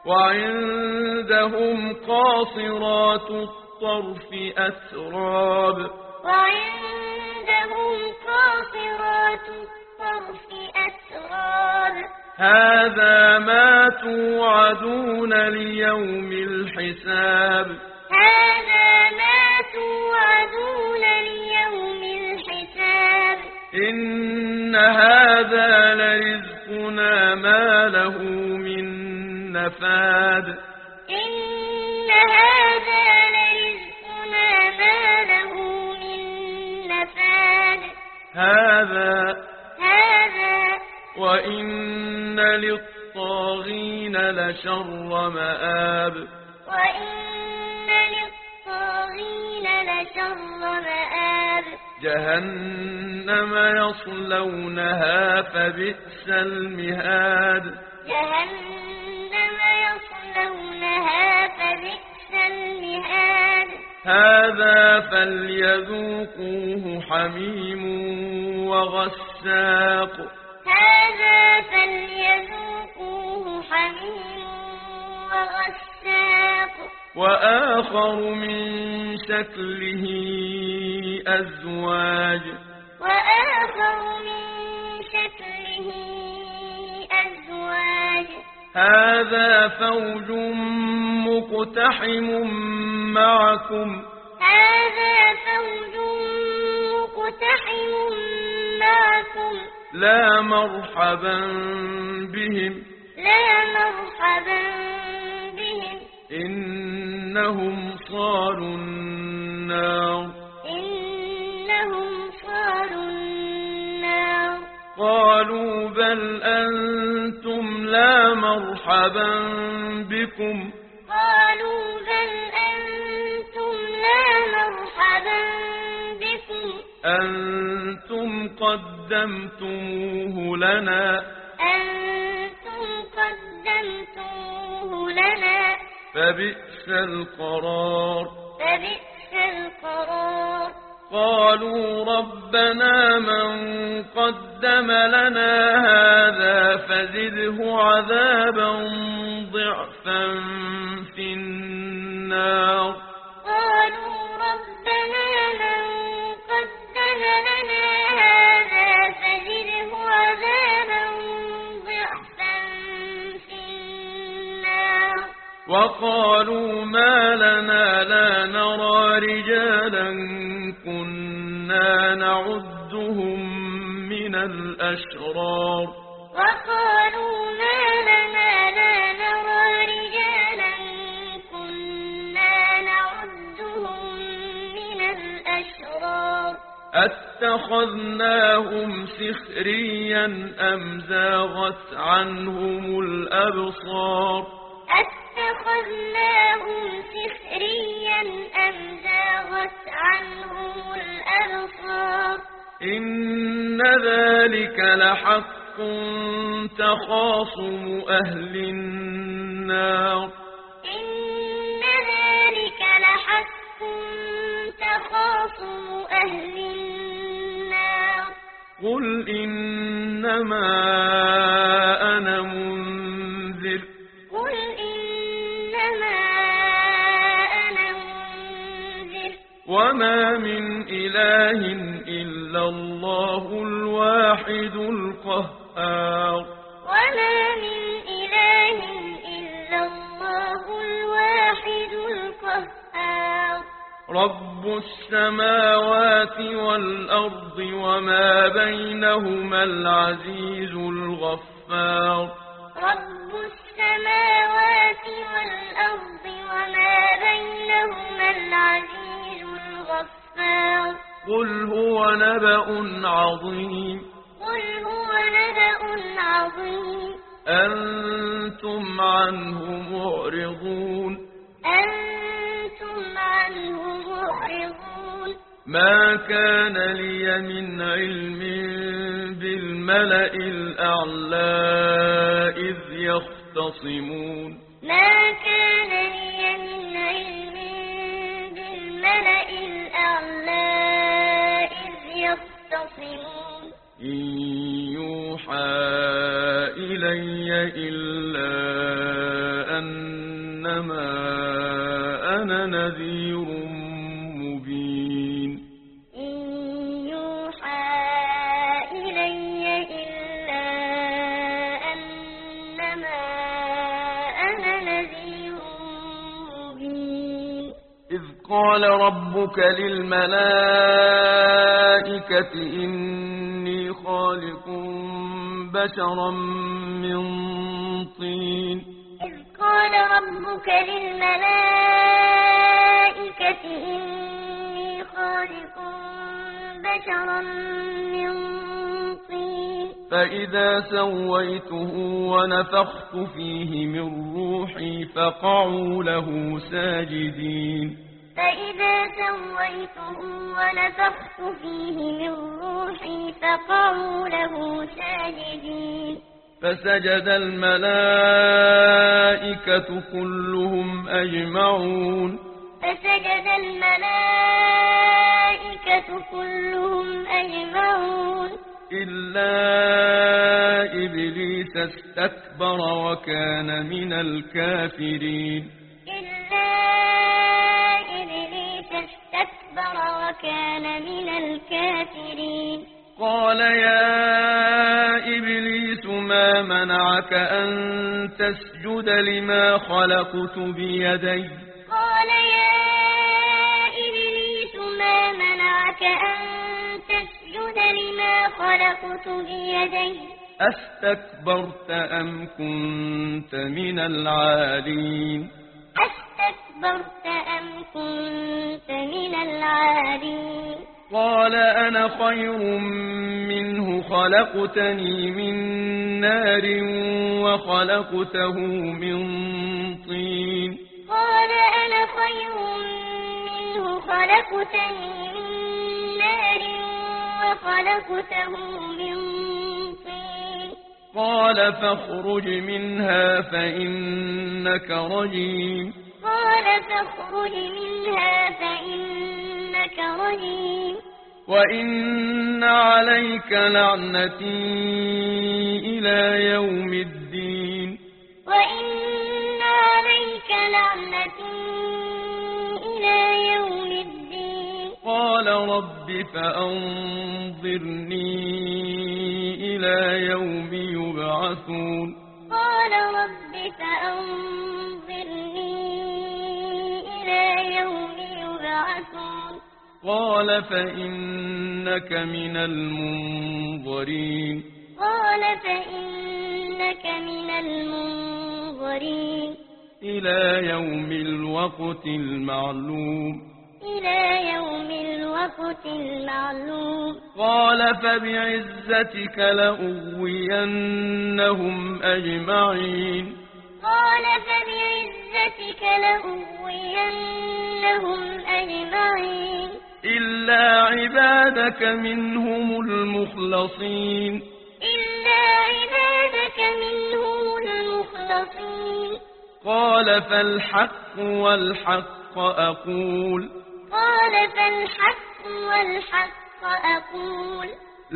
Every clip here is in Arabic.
وعندهم قاصرات الطرف أتراب وعندهم قاصرات الطرف أتراب هذا ما توعدون ليوم الحساب هذا ما توعدون ليوم الحساب إن هذا لرزقنا ما له من نفاد إن هذا لرزقنا ما له من نفاد هذا هذا وإن للطاغين لشر مآب وإن للطاغين لشر مآب جهنم يصلونها فبئس المهاد جهنم يصلونها فبئس المهاد هذا فليذوقوه حميم وغساق هذا فليذوقوه حميم وغساق وآخر من شكله أزواج وآخر من شكله أزواج هذا فوج مقتحم معكم هذا فوج مقتحم معكم لا مرحبا بهم لا مرحبا بهم إنهم صالوا النار إنهم صالوا النار قالوا بل أنتم لا مرحبا بكم قالوا بل أنتم لا مرحبا بكم أنتم قدمتموه لنا أنتم قدمتموه لنا فبئس القرار فبئس القرار قالوا ربنا من قدم لنا هذا فزده عذابا ضعفا في النار قالوا ربنا من قدم لنا هذا فزده عذابا ضعفا في النار وقالوا ما لنا لا نرى رجالا كنا نعدهم من الأشرار وقالوا ما لنا لا نرى رجالا كنا نعدهم من الأشرار أتخذناهم سخريا أم زاغت عنهم الأبصار أتخذناهم سخريا أم زاغت عنهم الأبصار إن ذلك لحق تخاصم أهل النار إن ذلك لحق تخاصم أهل النار قل إنما أنا منذر قل إنما أنا منذر وما من إله إلا الله الواحد القهار وما من إله إلا الله الواحد القهار رب السماوات والأرض وما بينهما العزيز الغفار رب السماوات والأرض وما بينهما العزيز الغفار قل هو نبأ عظيم قل هو نبأ عظيم أنتم عنه معرضون أنتم عنه معرضون ما كان لي من علم بالملأ الأعلى إذ يختصمون ما كان لي من علم بالملأ الأعلى إذ يختصمون إن يوحى إلي إلا أن إنما أنا نذير مبين إن يوحى إلي إلا أنما أنا نذير مبين إذ قال ربك للملائكة إني خالق بشرا من طين إذ قال ربك للملائكة إني خالق بشرا من طين فإذا سويته ونفخت فيه من روحي فقعوا له ساجدين فإذا سويته ونفخت فيه من روحي فقعوا له ساجدين فسجد الملائكة كلهم أجمعون فسجد الملائكة كلهم أجمعون إلا إبليس استكبر وكان من الكافرين إلا إبليس استكبر وكان من الكافرين قال يا إبليس ما منعك أن تسجد لما خلقت بيدي قال يا إبليس ما منعك أن تسجد لما خلقت بيدي أستكبرت أم كنت من العالين أستكبرت أم كنت من العالين قال أنا خير منه خلقتني من نار وخلقته من طين قال أنا خير منه خلقتني من نار وخلقته من طين قال فاخرج منها فإنك رجيم قال فاخرج منها فإنك رجيم وإن عليك لعنتي إلى يوم الدين وإن عليك لعنتي إلى يوم الدين قال رب فأنظرني إلى يوم يبعثون قال رب فأنظرني إلى يوم يبعثون قال فإنك من المنظرين قال فإنك من المنظرين إلى يوم الوقت المعلوم إلى يوم الوقت المعلوم قال فبعزتك لأغوينهم أجمعين قال فبعزتك لأغوينهم أجمعين إلا عبادك منهم المخلصين إلا عبادك منهم المخلصين قال فالحق والحق أقول قال فالحق والحق أقول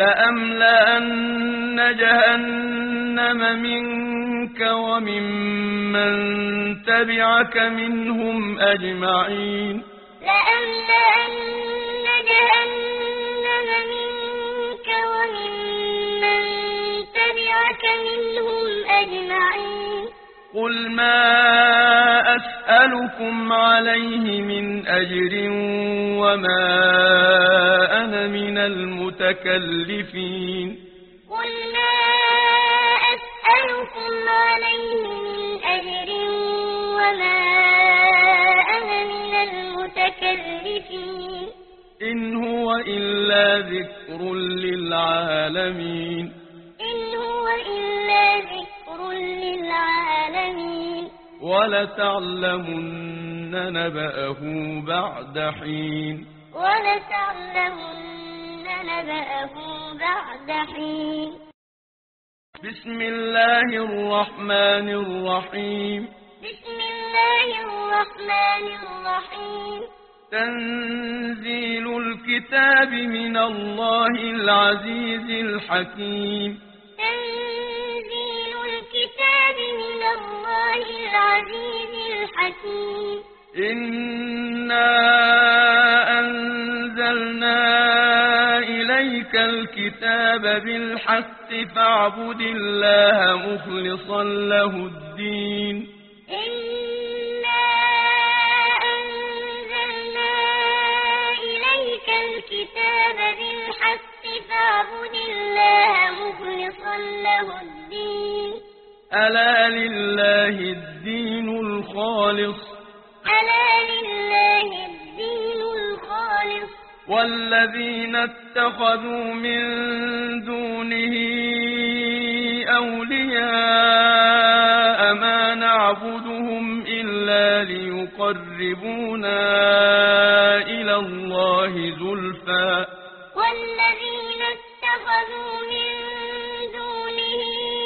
لأملأن جهنم منك وممن تبعك منهم أجمعين لأملأن جهنم منك وممن تبعك منهم أجمعين قل ما أسألكم عليه من أجر وما أنا من المتكلفين قل ما أسألكم عليه من أجر وما أنا من المتكلفين إن هو إلا ذكر للعالمين إن هو إلا ذكر للعالمين ولتعلمن نبأه بعد حين ولتعلمن نبأه بعد حين بسم الله الرحمن الرحيم بسم الله الرحمن الرحيم تنزيل الكتاب من الله العزيز الحكيم تنزيل الكتاب من الله العزيز الحكيم حكيم إنا أنزلنا إليك الكتاب بالحق فاعبد الله مخلصا له الدين إنا أنزلنا إليك الكتاب بالحق فاعبد الله مخلصا له الدين ألا لله الدين الخالص ألا لله الدين الخالص والذين اتخذوا من دونه أولياء ما نعبدهم إلا ليقربونا إلى الله زلفى والذين اتخذوا من دونه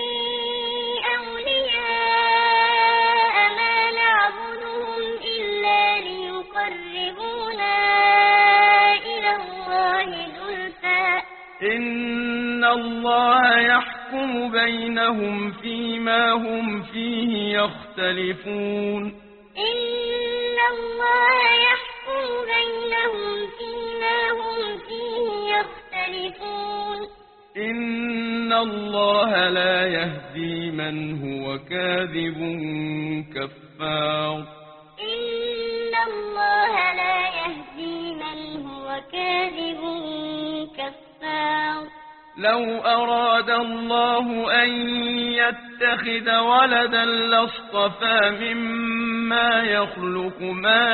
أولياء ما نعبدهم إلا ليقربونا إلى الله زلفى إن الله يحكم بينهم فيما هم فيه يختلفون إن الله يحكم بينهم فيما هم فيه يختلفون إن الله لا يهدي من هو كاذب كفار إن الله لا يهدي من هو كاذب كفار لو أراد الله أن يتخذ ولدا لاصطفى مما يخلق ما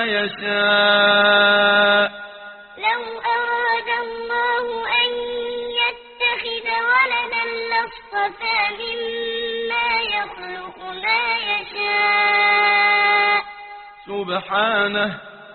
يشاء لو أراد الله أن يتخذ ولدا لاصطفى مما يخلق ما يشاء سبحانه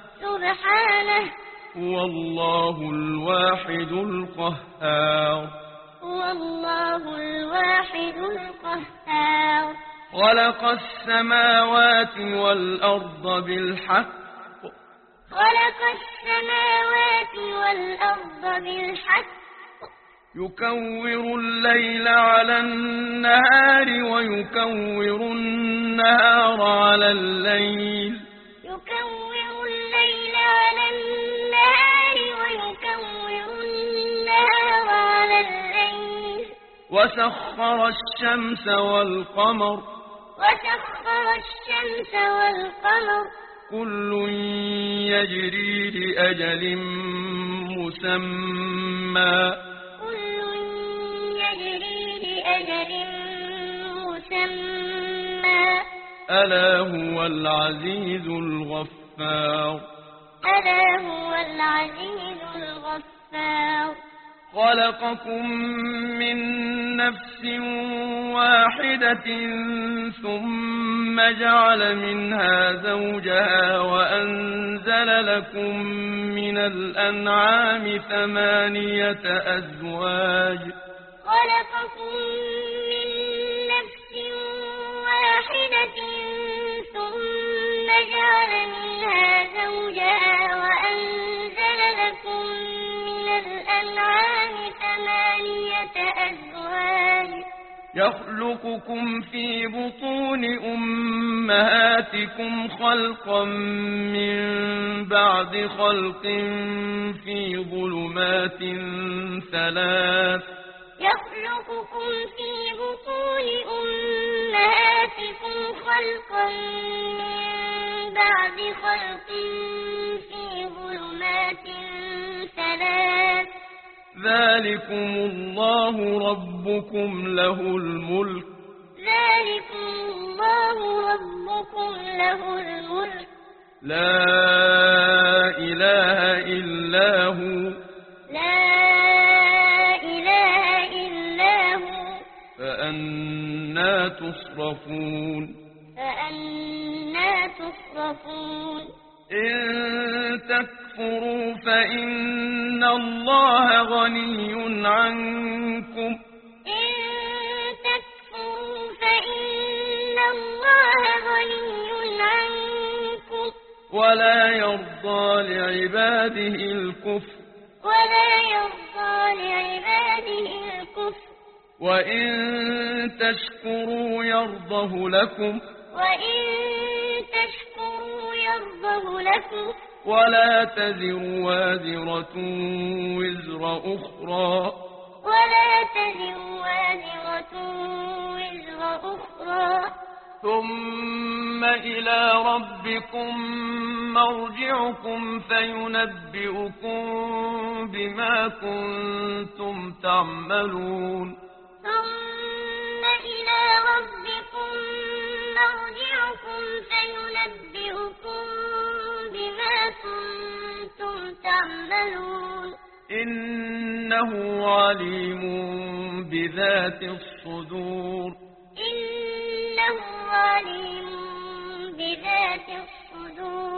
هو الله الواحد القهار هو الله الواحد القهار خلق السماوات والأرض بالحق خلق السماوات والأرض بالحق يكور الليل على النهار ويكور النهار على الليل يكور الليل على النهار ويكور النهار على الليل وسخر الشمس والقمر كل يجري لأجل مسمى ألا هو العزيز الغفار خلقكم من نفس واحدة ثم جعل منها زوجها وأنزل لكم من الأنعام 8 أزواج خلقكم من نفس واحدة ثم جعل منها زوجها وأنزل لكم من الأنعام 8 أزواج يخلقكم في بطون أمهاتكم خلقا من بعد خلق في ظلمات 3 يخلقكم في بطون أمهاتكم خلقا من بعد خلق في ظلمات 3 ذلكم الله ربكم له الملك لا إله إلا هو فأنى تصرفون إن تكفروا فإن الله غني عنكم ولا يرضى لعباده الكفر وإن تشكروا يرضه لكم لكم ولا تزر وازرة وزر أخرى ثم إلى ربكم مرجعكم فينبئكم بما كنتم تعملون ثم إلى ربكم مرجعكم فينبئكم بما كنتم تعملون إنه عليم بذات الصدور إنه عليم بذات الصدور